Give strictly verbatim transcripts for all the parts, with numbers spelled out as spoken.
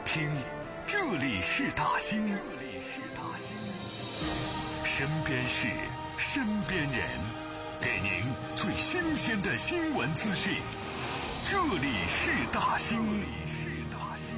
听，这里是大兴，这里是大兴，身边事，身边人，给您最新鲜的新闻资讯。这里是大兴，这里是大兴。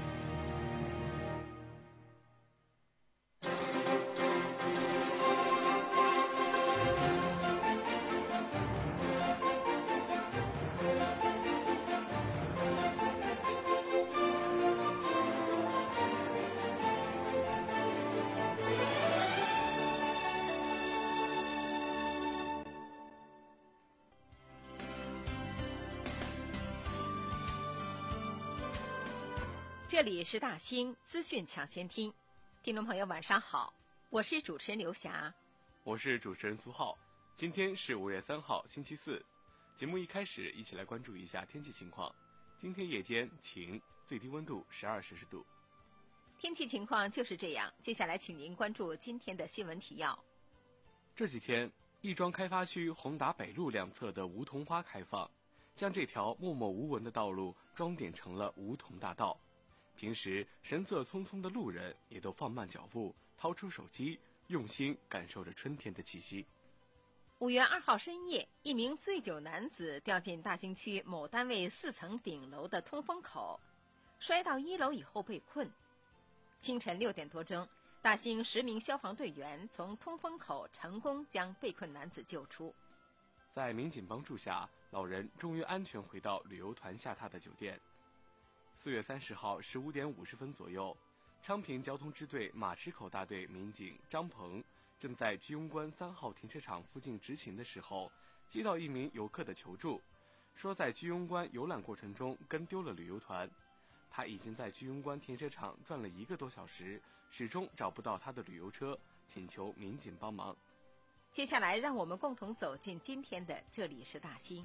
这里是大兴资讯抢先听，听众朋友晚上好，我是主持人刘霞， 我是主持人苏浩。今天是五月三号星期四，节目一开始一起来关注一下天气情况。今天夜间晴，最低温度十二摄氏度。 天气情况就是这样，接下来请您关注今天的新闻提要。 这几天亦庄开发区宏达北路两侧的梧桐花开放，将这条默默无闻的道路装点成了梧桐大道。平时神色匆匆的路人也都放慢脚步，掏出手机，用心感受着春天的气息。 五月二号深夜，一名醉酒男子掉进大兴区某单位四层顶楼的通风口，摔到一楼以后被困。清晨六点多钟，大兴十名消防队员从通风口成功将被困男子救出。 在民警帮助下，老人终于安全回到旅游团下榻的酒店。四月三十号十五点五十分左右，昌平交通支队马池口大队民警张鹏正在居庸关三号停车场附近执勤的时候，接到一名游客的求助，说在居庸关游览过程中跟丢了旅游团，他已经在居庸关停车场转了一个多小时，始终找不到他的旅游车，请求民警帮忙。 接下来让我们共同走进今天的这里是大兴。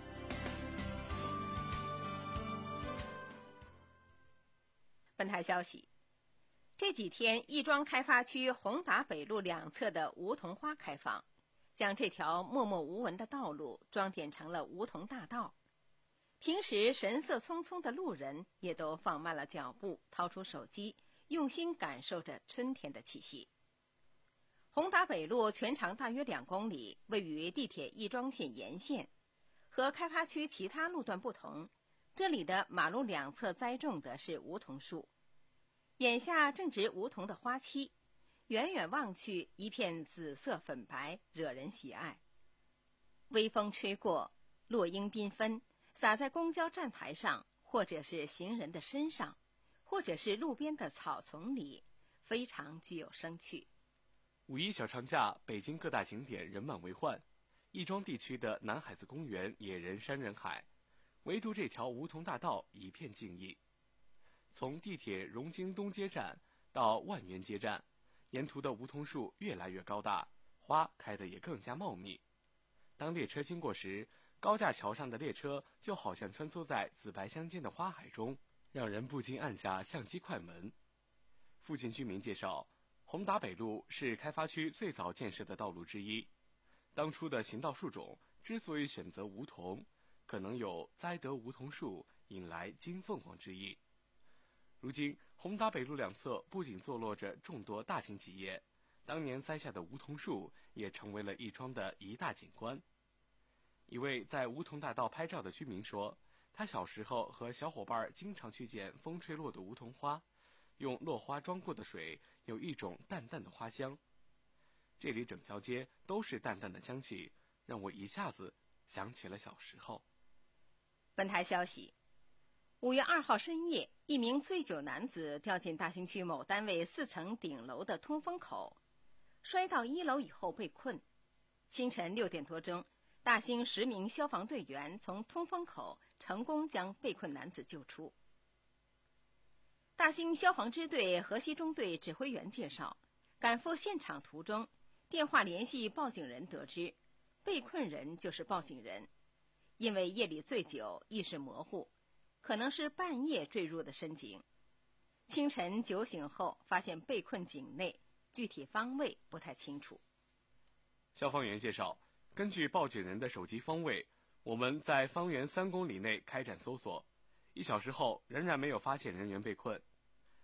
本台消息，这几天亦庄开发区宏达北路两侧的梧桐花开放，将这条默默无闻的道路装点成了梧桐大道。平时神色匆匆的路人也都放慢了脚步，掏出手机，用心感受着春天的气息。宏达北路全长大约两公里，位于地铁亦庄线沿线，和开发区其他路段不同，这里的马路两侧栽种的是梧桐树，眼下正值梧桐的花期，远远望去一片紫色粉白，惹人喜爱。微风吹过，落英缤纷，洒在公交站台上，或者是行人的身上，或者是路边的草丛里，非常具有生趣。 五一小长假，北京各大景点人满为患，亦庄地区的南海子公园也人山人海，唯独这条梧桐大道一片静谧。从地铁荣京东街站到万源街站，沿途的梧桐树越来越高大，花开得也更加茂密。当列车经过时，高架桥上的列车就好像穿梭在紫白相间的花海中，让人不禁按下相机快门。附近居民介绍，宏达北路是开发区最早建设的道路之一，当初的行道树种之所以选择梧桐，可能有栽得梧桐树，引来金凤凰之意。如今宏达北路两侧不仅坐落着众多大型企业，当年栽下的梧桐树也成为了亦庄的一大景观。一位在梧桐大道拍照的居民说，他小时候和小伙伴经常去捡风吹落的梧桐花，用落花装过的水有一种淡淡的花香。这里整条街都是淡淡的香气，让我一下子想起了小时候。 本台消息，五月二号深夜，一名醉酒男子掉进大兴区某单位四层顶楼的通风口，摔到一楼以后被困。清晨六点多钟，大兴十名消防队员从通风口成功将被困男子救出。大兴消防支队河西中队指挥员介绍，赶赴现场途中，电话联系报警人得知，被困人就是报警人，因为夜里醉酒，意识模糊，可能是半夜坠入的深井。清晨酒醒后发现被困井内，具体方位不太清楚。 消防员介绍，根据报警人的手机方位，我们在方圆三公里内开展搜索，一小时后仍然没有发现人员被困。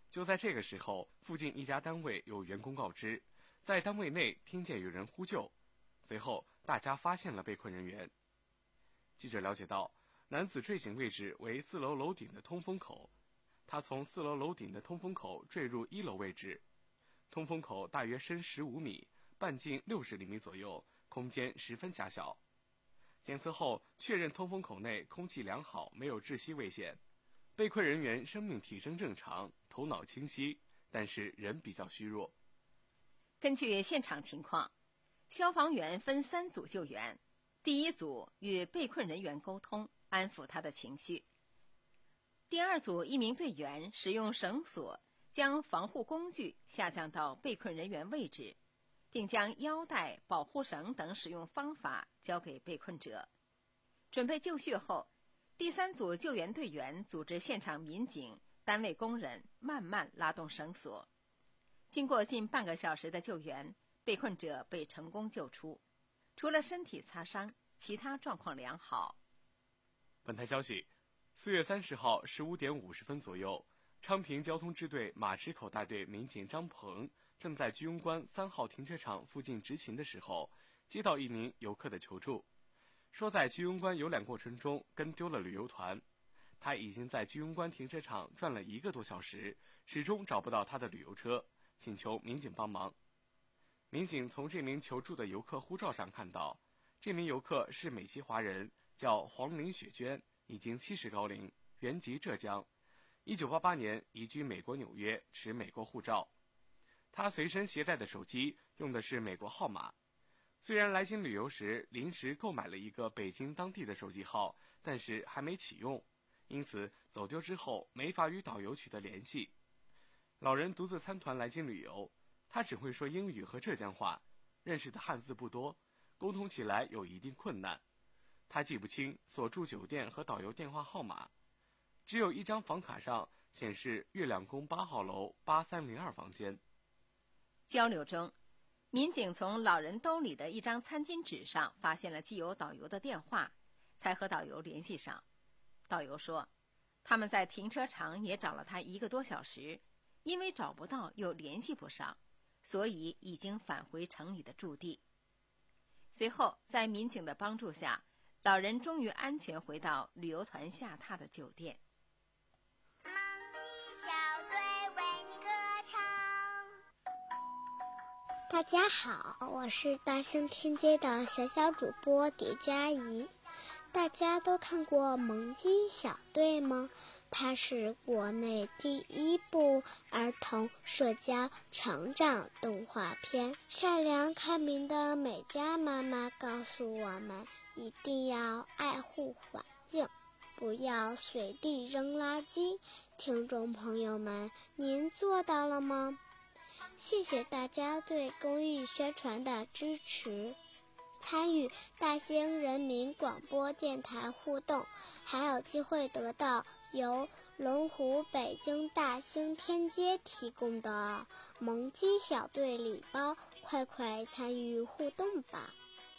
就在这个时候，附近一家单位有员工告知，在单位内听见有人呼救，随后大家发现了被困人员。记者了解到，男子坠井位置为四楼楼顶的通风口，他从四楼楼顶的通风口坠入一楼位置，通风口大约深十五米，半径六十厘米左右，空间十分狭小。检测后确认通风口内空气良好，没有窒息危险。被困人员生命体征正常，头脑清晰，但是人比较虚弱。 根据现场情况，消防员分三组救援。第一组与被困人员沟通，安抚他的情绪。第二组一名队员使用绳索将防护工具下降到被困人员位置，并将腰带、保护绳等使用方法交给被困者。准备就绪后，第三组救援队员组织现场民警、单位工人慢慢拉动绳索。经过近半个小时的救援，被困者被成功救出，除了身体擦伤，其他状况良好。 本台消息，四月三十号十五点五十分左右，昌平交通支队马池口大队民警张鹏正在居庸关三号停车场附近执勤的时候，接到一名游客的求助，说在居庸关游览过程中跟丢了旅游团，他已经在居庸关停车场转了一个多小时，始终找不到他的旅游车，请求民警帮忙。民警从这名求助的游客护照上看到，这名游客是美籍华人，叫黄林雪娟，已经七十高龄，原籍浙江，一九八八年移居美国纽约，持美国护照。他随身携带的手机用的是美国号码，虽然来京旅游时临时购买了一个北京当地的手机号，但是还没启用，因此走丢之后没法与导游取得联系。老人独自参团来京旅游，他只会说英语和浙江话，认识的汉字不多，沟通起来有一定困难。他记不清所住酒店和导游电话号码，只有一张房卡上显示月亮宫八号楼八三零二房间。 交流中，民警从老人兜里的一张餐巾纸上发现了既有导游的电话，才和导游联系上。导游说，他们在停车场也找了他一个多小时，因为找不到又联系不上，所以已经返回城里的驻地。随后在民警的帮助下，老人终于安全回到旅游团下榻的酒店。 萌鸡小队为你歌唱。 大家好，我是大兴天街的小小主播蝶佳怡。大家都看过《萌鸡小队》吗？它是国内第一部儿童社交成长动画片。善良开明的美嘉妈妈告诉我们，一定要爱护环境，不要随地扔垃圾。听众朋友们，您做到了吗？谢谢大家对公益宣传的支持。参与大兴人民广播电台互动，还有机会得到由龙湖北京大兴天街提供的萌鸡小队礼包，快快参与互动吧。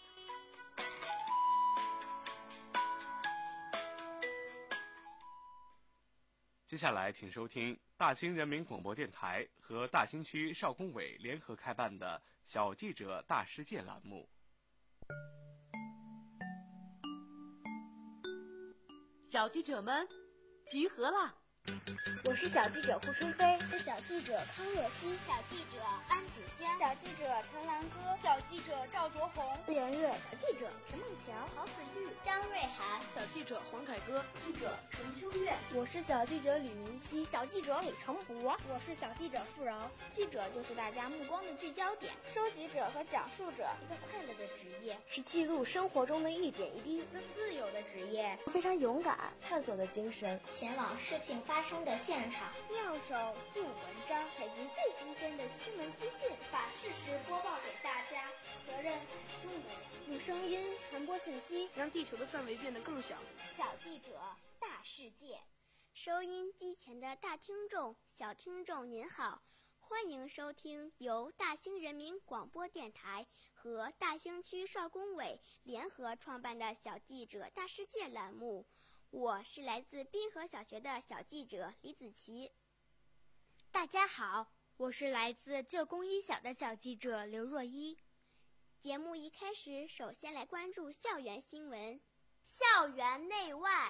接下来请收听大兴人民广播电台和大兴区少工委联合开办的小记者大世界栏目。 小记者们集合啦！ 我是小记者胡春飞， 是小记者康若曦， 小记者安子香， 小记者陈兰歌， 小记者赵卓红， 连月， 小记者陈梦桥， 郝子玉，张瑞涵， 小记者黄凯歌， 记者陈秋月， 我是小记者李明熙， 小记者李成博， 我是小记者付饶。 记者就是大家目光的聚焦点， 收集者和讲述者， 一个快乐的职业， 是记录生活中的一点一滴， 一个自由的职业， 非常勇敢，探索的精神， 前往事情发生的现场， 妙手著文章，采集最新鲜的新闻资讯， 把事实播报给大家，责任很重的人， 用声音传播信息， 让地球的范围变得更小。 小记者大世界，收音机前的大听众、小听众您好，欢迎收听由大兴人民广播电台和大兴区少工委联合创办的小记者大世界栏目。我是来自滨河小学的小记者李子琪。 大家好，我是来自旧公一小的小记者刘若一。 节目一开始，首先来关注校园新闻。校园内外。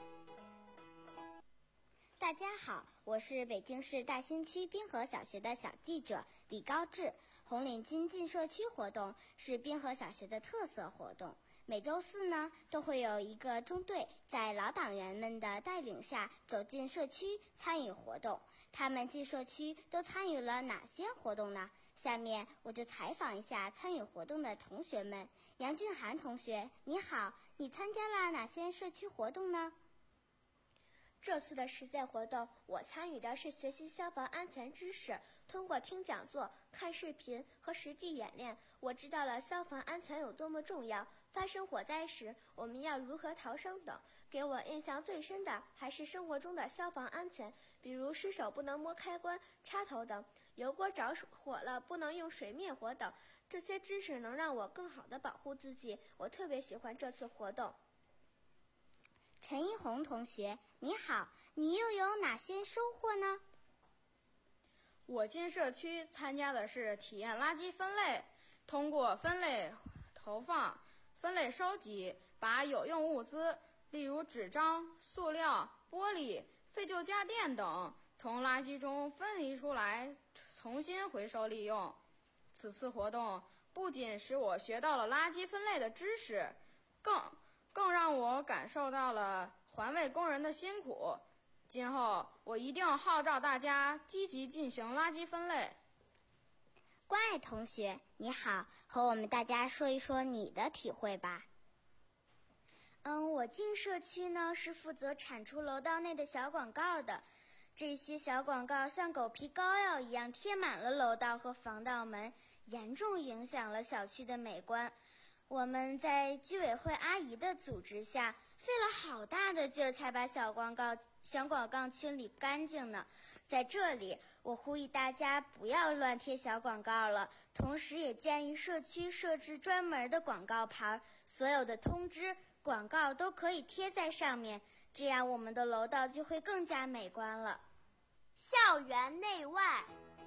大家好，我是北京市大兴区滨河小学的小记者李高志。红领巾进社区活动是滨河小学的特色活动，每周四呢都会有一个中队在老党员们的带领下走进社区参与活动。他们进社区都参与了哪些活动呢？下面我就采访一下参与活动的同学们。杨俊涵同学，你好，你参加了哪些社区活动呢？ 这次的实践活动，我参与的是学习消防安全知识。通过听讲座、看视频和实地演练，我知道了消防安全有多么重要，发生火灾时我们要如何逃生等。给我印象最深的还是生活中的消防安全，比如失手不能摸开关、插头等，油锅着火了不能用水灭火等。这些知识能让我更好地保护自己，我特别喜欢这次活动。 陈一红同学，你好，你又有哪些收获呢？ 我进社区参加的是体验垃圾分类，通过分类投放、分类收集，把有用物资，例如纸张、塑料、玻璃、废旧家电等，从垃圾中分离出来，重新回收利用。此次活动不仅使我学到了垃圾分类的知识，更更让我感受到了环卫工人的辛苦。今后我一定号召大家积极进行垃圾分类。 关爱同学，你好，和我们大家说一说你的体会吧。 嗯，我进社区呢是负责铲除楼道内的小广告的。这些小广告像狗皮膏药一样贴满了楼道和防盗门，严重影响了小区的美观。我们在居委会阿姨的组织下，费了好大的劲儿才把小广告小广告清理干净呢。在这里，我呼吁大家不要乱贴小广告了，同时也建议社区设置专门的广告牌，所有的通知、广告都可以贴在上面，这样我们的楼道就会更加美观了。 校园内外。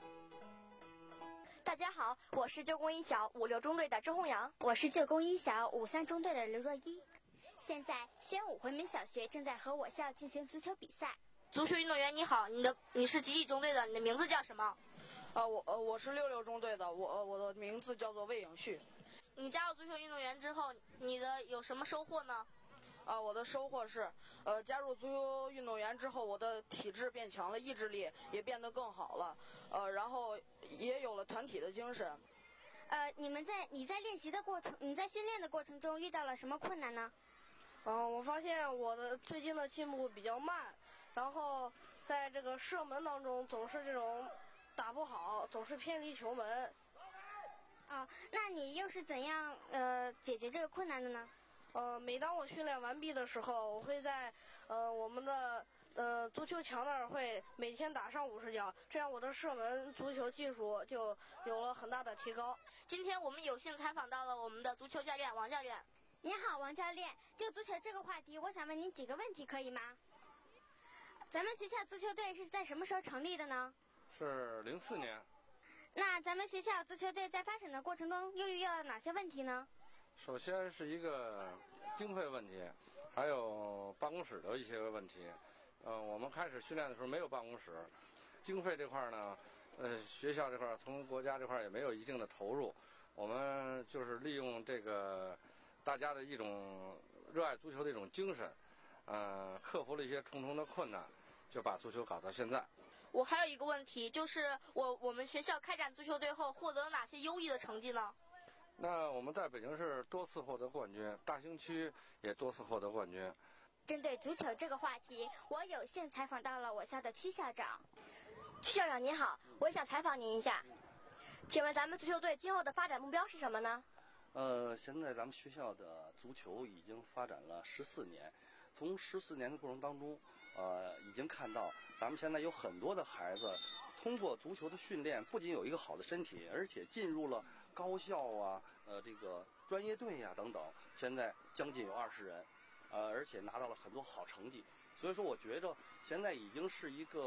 大家好，我是旧公一小五六中队的周红阳， 我是旧公一小五三中队的刘若一。现在宣武回民小学正在和我校进行足球比赛。 足球运动员你好，你的你是几几中队的？你的名字叫什么？ 啊，我呃我是六六中队的，我我的名字叫做魏颖旭。 你加入足球运动员之后，你的有什么收获呢？ 啊，我的收获是，呃，加入足球运动员之后，我的体质变强了，意志力也变得更好了，呃，然后也有了团体的精神。 呃，你们在你在练习的过程，你在训练的过程中遇到了什么困难呢？ 嗯、呃，我发现我的最近的进步比较慢，然后在这个射门当中总是这种打不好，总是偏离球门。 哦，那你又是怎样呃解决这个困难的呢？ 呃，每当我训练完毕的时候，我会在呃我们的呃足球墙那儿会每天打上五十脚，这样我的射门足球技术就有了很大的提高。 今天我们有幸采访到了我们的足球教练王教练。 你好，王教练，就足球这个话题，我想问您几个问题，可以吗？咱们学校足球队是在什么时候成立的呢？ 是零四年。 那咱们学校足球队在发展的过程中又遇到了哪些问题呢？ 首先是一个经费问题，还有办公室的一些问题。呃，我们开始训练的时候没有办公室，经费这块呢，呃，学校这块从国家这块也没有一定的投入。我们就是利用这个大家的一种热爱足球的一种精神，呃，克服了一些重重的困难，就把足球搞到现在。 我还有一个问题，就是我我们学校开展足球队后获得了哪些优异的成绩呢？ 那我们在北京市多次获得冠军，大兴区也多次获得冠军。 针对足球这个话题，我有幸采访到了我校的曲校长。 曲校长您好，我也想采访您一下，请问咱们足球队今后的发展目标是什么呢？ 呃，现在咱们学校的足球已经发展了十四年，从十四年的过程当中，呃，已经看到咱们现在有很多的孩子通过足球的训练，不仅有一个好的身体，而且进入了高校啊，呃，这个专业队呀、啊、等等，现在将近有二十人，呃，而且拿到了很多好成绩。所以说，我觉着现在已经是一个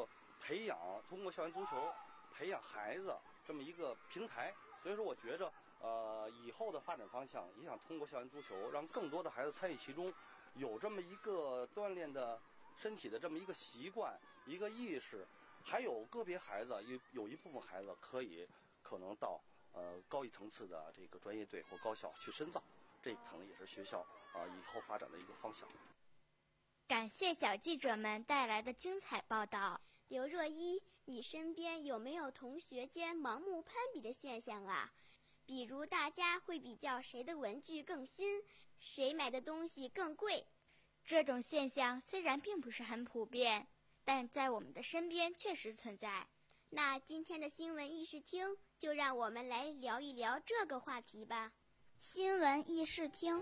培养通过校园足球培养孩子这么一个平台。所以说，我觉着呃以后的发展方向也想通过校园足球，让更多的孩子参与其中，有这么一个锻炼的身体的这么一个习惯、一个意识。还有个别孩子有有一部分孩子可以可能到呃高一层次的这个专业队或高校去深造，这可能也是学校啊、呃、以后发展的一个方向。 感谢小记者们带来的精彩报道。刘若一，你身边有没有同学间盲目攀比的现象啊？比如大家会比较谁的文具更新，谁买的东西更贵。这种现象虽然并不是很普遍，但在我们的身边确实存在。那今天的新闻议事厅就让我们来聊一聊这个话题吧。 新闻议事厅，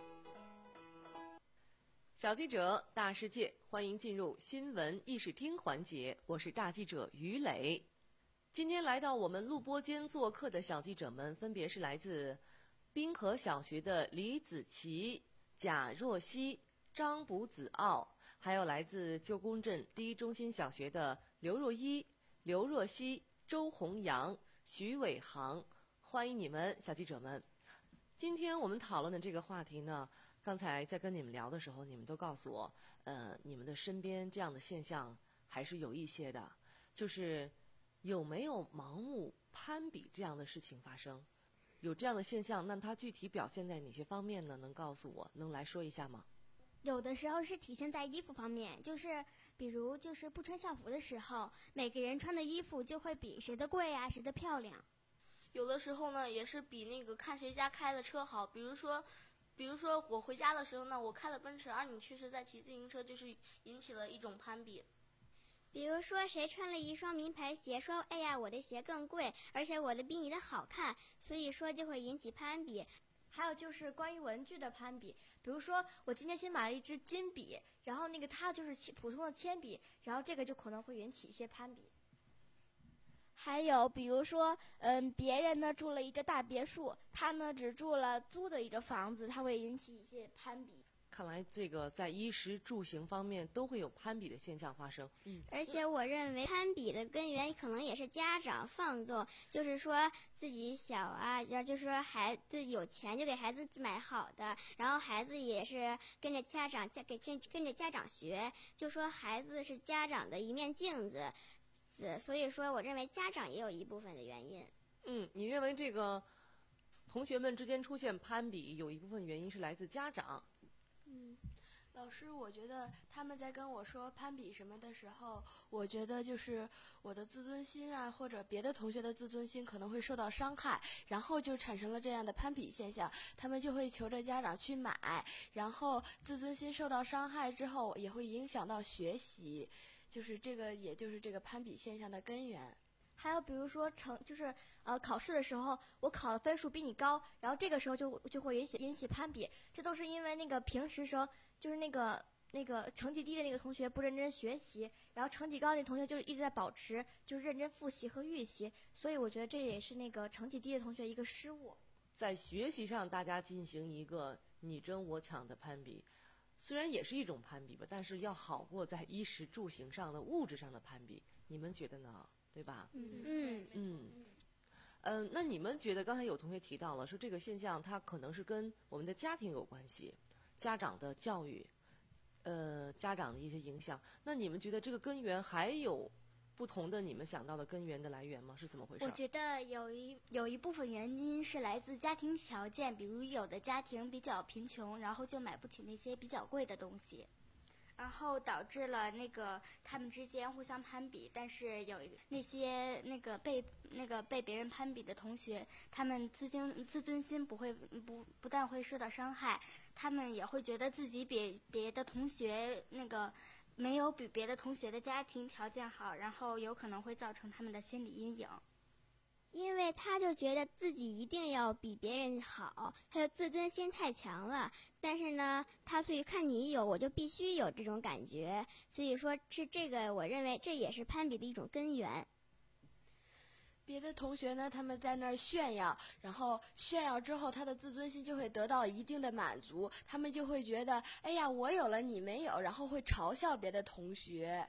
小记者大世界，欢迎进入新闻议事厅环节，我是大记者于磊。今天来到我们录播间做客的小记者们分别是来自滨河小学的李子琪、贾若曦、张卜子傲，还有来自旧宫镇第一中心小学的刘若一、刘若曦、周弘阳、徐伟航，欢迎你们，小记者们。今天我们讨论的这个话题呢，刚才在跟你们聊的时候，你们都告诉我，呃，你们的身边这样的现象还是有一些的，就是有没有盲目攀比这样的事情发生？有这样的现象，那它具体表现在哪些方面呢？能告诉我，能来说一下吗？ 有的时候是体现在衣服方面，就是比如就是不穿校服的时候，每个人穿的衣服就会比谁的贵啊，谁的漂亮。 有的时候呢，也是比那个看谁家开的车好，比如说，比如说我回家的时候呢，我开了奔驰，而你却是在骑自行车，就是引起了一种攀比。 比如说谁穿了一双名牌鞋，说哎呀我的鞋更贵，而且我的比你的好看，所以说就会引起攀比。 还有就是关于文具的攀比，比如说我今天新买了一支金笔，然后那个它就是普通的铅笔，然后这个就可能会引起一些攀比。 还有比如说，嗯，别人呢住了一个大别墅，他呢只住了租的一个房子，他会引起一些攀比。 看来这个在衣食住行方面都会有攀比的现象发生。 嗯，而且我认为攀比的根源可能也是家长放纵，就是说自己小啊，然后就说孩子有钱就给孩子买好的，然后孩子也是跟着家长家给跟跟着家长学，就说孩子是家长的一面镜子。所以说我认为家长也有一部分的原因。 嗯，你认为这个同学们之间出现攀比有一部分原因是来自家长？ 嗯，老师，我觉得他们在跟我说攀比什么的时候，我觉得就是我的自尊心啊，或者别的同学的自尊心可能会受到伤害，然后就产生了这样的攀比现象，他们就会求着家长去买，然后自尊心受到伤害之后，也会影响到学习。就是这个，也就是这个攀比现象的根源。 还有比如说成，就是呃考试的时候，我考的分数比你高，然后这个时候就就会引起引起攀比，这都是因为那个平时时候就是那个那个成绩低的那个同学不认真学习，然后成绩高的那同学就一直在保持就是认真复习和预习，所以我觉得这也是那个成绩低的同学一个失误。 在学习上，大家进行一个你争我抢的攀比。虽然也是一种攀比吧，但是要好过在衣食住行上的物质上的攀比，你们觉得呢？对吧？ 嗯嗯嗯嗯，那你们觉得刚才有同学提到了，说这个现象它可能是跟我们的家庭有关系，家长的教育，呃，家长的一些影响。那你们觉得这个根源还有不同的你们想到的根源的来源吗？是怎么回事？ 我觉得有一有一部分原因是来自家庭条件，比如有的家庭比较贫穷，然后就买不起那些比较贵的东西，然后导致了那个他们之间互相攀比。但是有那些那个被那个被别人攀比的同学，他们自尊自尊心不会不不但会受到伤害，他们也会觉得自己比别的同学那个。没有比别的同学的家庭条件好，然后有可能会造成他们的心理阴影。因为他就觉得自己一定要比别人好，他的自尊心太强了。但是呢，他所以看你有，我就必须有这种感觉。所以说，是这个，我认为这也是攀比的一种根源。 别的同学呢，他们在那儿炫耀，然后炫耀之后，他的自尊心就会得到一定的满足，他们就会觉得，哎呀，我有了你没有，然后会嘲笑别的同学，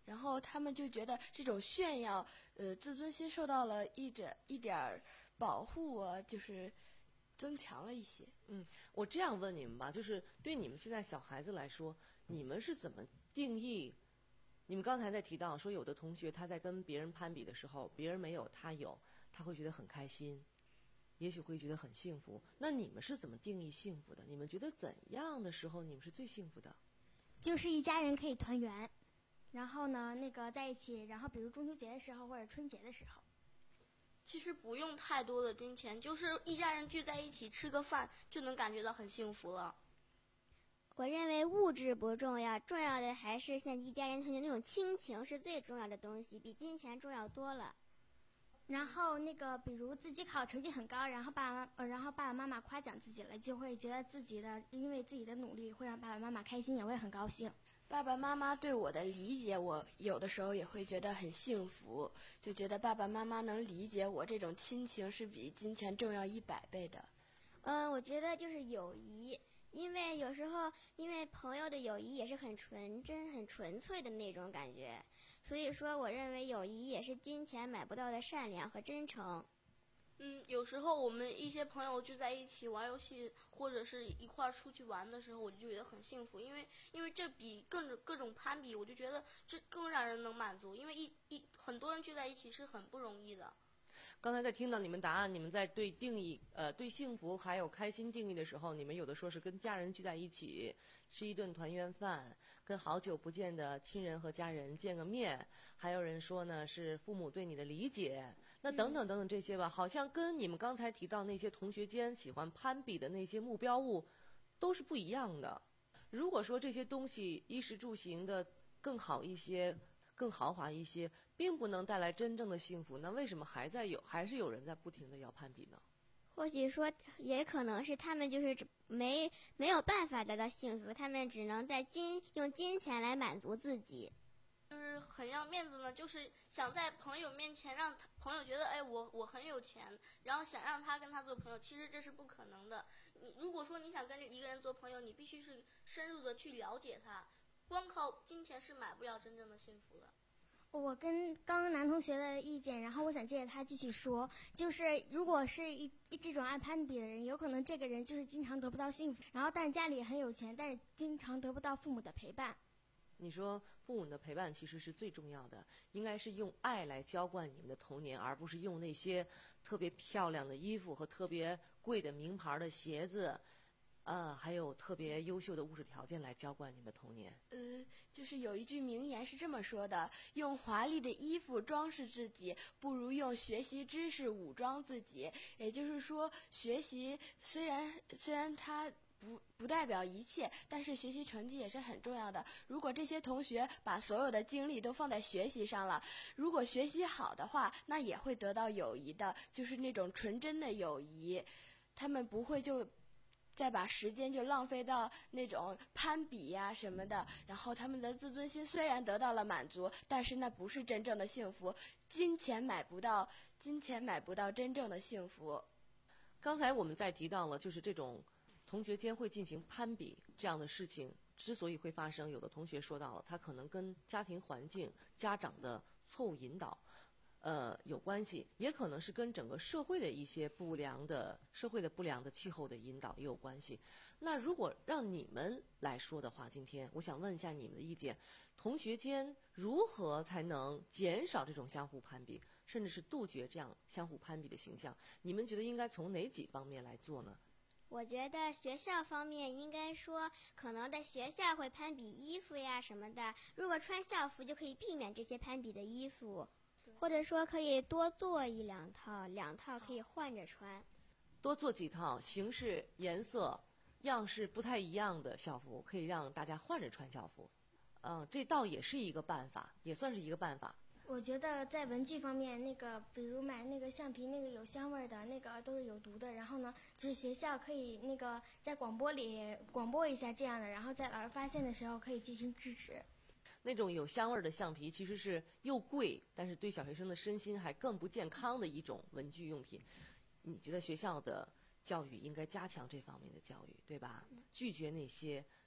然后他们就觉得这种炫耀，呃，自尊心受到了一点一点儿保护啊，就是增强了一些。 嗯，我这样问你们吧，就是对你们现在小孩子来说，你们是怎么定义？你们刚才在提到说，有的同学他在跟别人攀比的时候，别人没有他有，他会觉得很开心，也许会觉得很幸福。那你们是怎么定义幸福的？你们觉得怎样的时候你们是最幸福的？ 就是一家人可以团圆，然后呢，那个在一起，然后比如中秋节的时候或者春节的时候。 其实不用太多的金钱，就是一家人聚在一起吃个饭，就能感觉到很幸福了。 我认为物质不重要，重要的还是像一家人团圆那种亲情是最重要的东西，比金钱重要多了。 然后那个，比如自己考成绩很高，然后爸爸，呃，然后爸爸妈妈夸奖自己了，就会觉得自己的因为自己的努力会让爸爸妈妈开心，也会很高兴。 爸爸妈妈对我的理解，我有的时候也会觉得很幸福，就觉得爸爸妈妈能理解我，这种亲情是比金钱重要一百倍的。 嗯，我觉得就是友谊。因为有时候，因为朋友的友谊也是很纯真、很纯粹的那种感觉，所以说，我认为友谊也是金钱买不到的善良和真诚。 嗯，有时候我们一些朋友聚在一起玩游戏，或者是一块儿出去玩的时候，我就觉得很幸福，因为因为这比各种各种攀比，我就觉得这更让人能满足，因为一一很多人聚在一起是很不容易的。 刚才在听到你们答案，你们在对定义呃对幸福还有开心定义的时候，你们有的说是跟家人聚在一起吃一顿团圆饭，跟好久不见的亲人和家人见个面，还有人说呢是父母对你的理解，那等等等等这些吧，好像跟你们刚才提到那些同学间喜欢攀比的那些目标物都是不一样的。如果说这些东西衣食住行的更好一些，更豪华一些，并不能带来真正的幸福，那为什么还在有还是有人在不停的要攀比呢？ 或许说，也可能是他们就是没没有办法得到幸福，他们只能在金用金钱来满足自己。 就是很要面子呢，就是想在朋友面前让他朋友觉得，哎，我我很有钱，然后想让他跟他做朋友，其实这是不可能的。你如果说你想跟一个人做朋友，你必须是深入的去了解他。光靠金钱是买不了真正的幸福的。 我跟刚刚男同学的意见，然后我想接着他继续说，就是如果是一一这种爱攀比的人，有可能这个人就是经常得不到幸福，然后但是家里也很有钱，但是经常得不到父母的陪伴。 你说父母的陪伴其实是最重要的，应该是用爱来浇灌你们的童年，而不是用那些特别漂亮的衣服和特别贵的名牌的鞋子。呃，还有特别优秀的物质条件来浇灌你的童年。 呃，就是有一句名言是这么说的：用华丽的衣服装饰自己，不如用学习知识武装自己。也就是说，学习虽然虽然它不不代表一切，但是学习成绩也是很重要的。如果这些同学把所有的精力都放在学习上了，如果学习好的话，那也会得到友谊的，就是那种纯真的友谊。他们不会就再把时间就浪费到那种攀比呀、什么的，然后他们的自尊心虽然得到了满足，但是那不是真正的幸福，金钱买不到，金钱买不到真正的幸福。 刚才我们在提到了，就是这种同学间会进行攀比这样的事情，之所以会发生，有的同学说到了，他可能跟家庭环境、家长的错误引导。呃，有关系，也可能是跟整个社会的一些不良的社会的不良的气候的引导也有关系。那如果让你们来说的话，今天我想问一下你们的意见：同学间如何才能减少这种相互攀比，甚至是杜绝这样相互攀比的形象？你们觉得应该从哪几方面来做呢？ 我觉得学校方面应该说，可能在学校会攀比衣服呀什么的，如果穿校服就可以避免这些攀比的衣服。或者说可以多做一两套，两套可以换着穿。 多做几套形式、颜色、样式不太一样的校服，可以让大家换着穿校服。嗯，这倒也是一个办法，也算是一个办法。 我觉得在文具方面，那个比如买那个橡皮，那个有香味的，那个都是有毒的。然后呢，就是学校可以那个在广播里广播一下这样的，然后在老师发现的时候可以进行制止。 那种有香味的橡皮其实是又贵，但是对小学生的身心还更不健康的一种文具用品。你觉得学校的教育应该加强这方面的教育，对吧？拒绝那些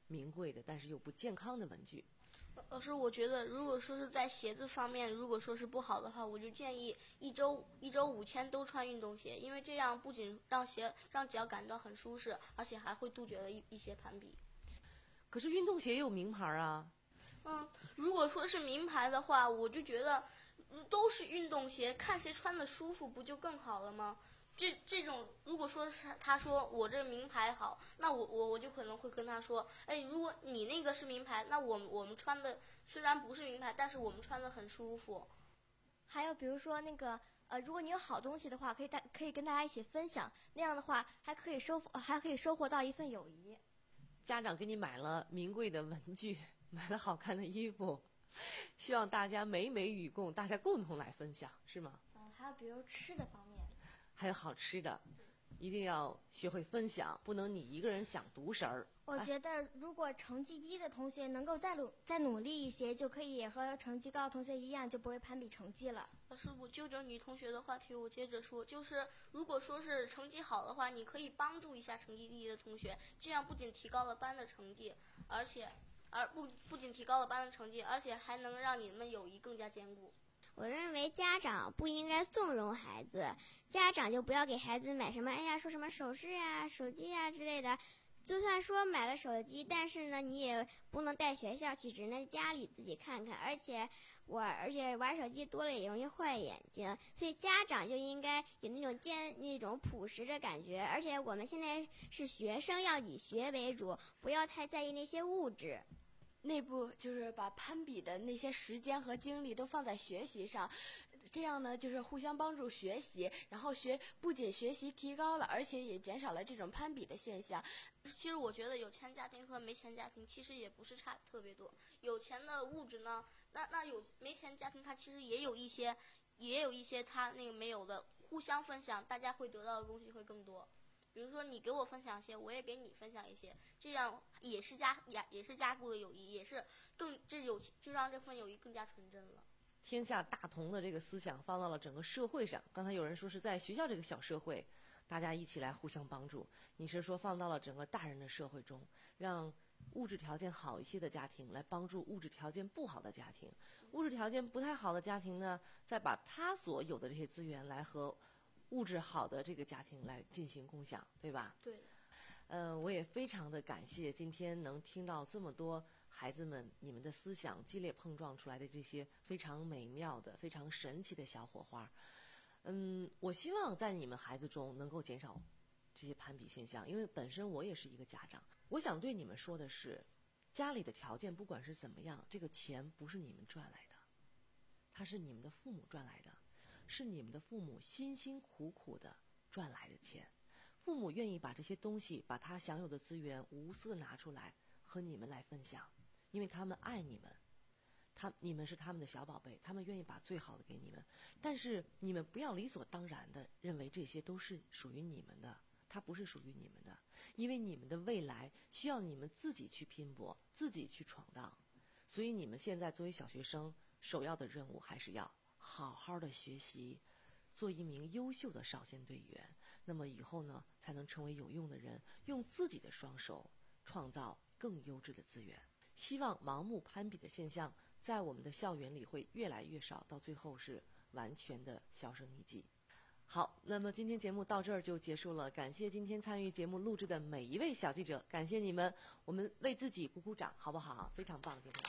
名贵的但是又不健康的文具。 老师，我觉得如果说是在鞋子方面，如果说是不好的话，我就建议一周一周五天都穿运动鞋，因为这样不仅让鞋让脚感到很舒适，而且还会杜绝了一一些攀比。 可是运动鞋也有名牌啊。 嗯，如果说是名牌的话，我就觉得都是运动鞋，看谁穿的舒服，不就更好了吗？这这种，如果说是他说我这名牌好，那我我我就可能会跟他说，哎，如果你那个是名牌，那我们我们穿的虽然不是名牌，但是我们穿的很舒服。 还有比如说那个呃，如果你有好东西的话，可以大可以跟大家一起分享，那样的话还可以收还可以收获到一份友谊。 家长给你买了名贵的文具，买了好看的衣服，希望大家美美与共，大家共同来分享，是吗？ 嗯，还有比如吃的方面。 还有好吃的，一定要学会分享，不能你一个人想独食儿。 我觉得如果成绩低的同学能够再努再努力一些，就可以也和成绩高的同学一样，就不会攀比成绩了。 老师，我就着女同学的话题，我接着说，就是如果说是成绩好的话，你可以帮助一下成绩低的同学，这样不仅提高了班的成绩，而且而不不仅提高了班的成绩，而且还能让你们友谊更加坚固。 我认为家长不应该纵容孩子，家长就不要给孩子买什么，哎呀，说什么首饰啊、手机啊之类的。就算说买了手机，但是呢，你也不能带学校去，只能家里自己看看。而且我，而且玩手机多了也容易坏眼睛，所以家长就应该有那种坚那种朴实的感觉。而且我们现在是学生，要以学为主，不要太在意那些物质。 内部就是把攀比的那些时间和精力都放在学习上，这样呢就是互相帮助学习，然后学不仅学习提高了，而且也减少了这种攀比的现象。 其实我觉得有钱家庭和没钱家庭其实也不是差特别多。有钱的物质呢，那那有没钱家庭他其实也有一些，也有一些他那个没有的，互相分享，大家会得到的东西会更多。比如说你给我分享一些，我也给你分享一些，这样也是加也也是加固的友谊，也是更这有就让这份友谊更加纯真了。 天下大同的这个思想放到了整个社会上，刚才有人说是在学校这个小社会，大家一起来互相帮助。你是说放到了整个大人的社会中，让物质条件好一些的家庭来帮助物质条件不好的家庭，物质条件不太好的家庭呢，再把他所有的这些资源来和物质好的这个家庭来进行共享，对吧？ 对。 呃，我也非常的感谢今天能听到这么多孩子们你们的思想激烈碰撞出来的这些非常美妙的、非常神奇的小火花。嗯，我希望在你们孩子中能够减少这些攀比现象，因为本身我也是一个家长。我想对你们说的是，家里的条件不管是怎么样，这个钱不是你们赚来的，它是你们的父母赚来的。是你们的父母辛辛苦苦的赚来的钱，父母愿意把这些东西，把他享有的资源无私的拿出来和你们来分享，因为他们爱你们，他你们是他们的小宝贝，他们愿意把最好的给你们。但是你们不要理所当然的认为这些都是属于你们的，它不是属于你们的，因为你们的未来需要你们自己去拼搏，自己去闯荡。所以你们现在作为小学生，首要的任务还是要好好的学习，做一名优秀的少先队员，那么以后呢，才能成为有用的人，用自己的双手创造更优质的资源。希望盲目攀比的现象在我们的校园里会越来越少，到最后是完全的销声匿迹。好，那么今天节目到这儿就结束了，感谢今天参与节目录制的每一位小记者，感谢你们，我们为自己鼓鼓掌，好不好？非常棒，今天。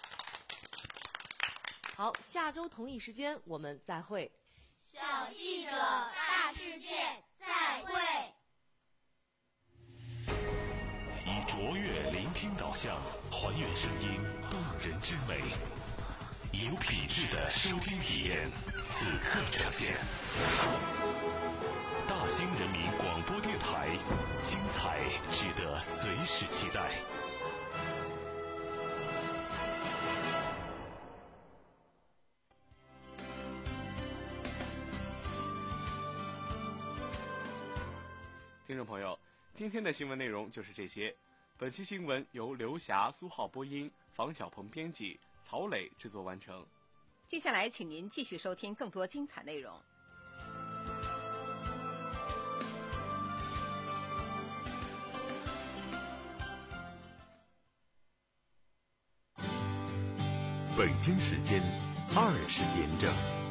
好，下周同一时间我们再会。 小记者大世界，再会。 以卓越聆听导向，还原声音动人之美，以有品质的收听体验，此刻呈现。大兴人民广播电台，精彩值得随时期待。 听众朋友，今天的新闻内容就是这些。本期新闻由刘霞、苏浩播音，房小鹏编辑，曹磊制作完成。 接下来，请您继续收听更多精彩内容。 北京时间二十点整。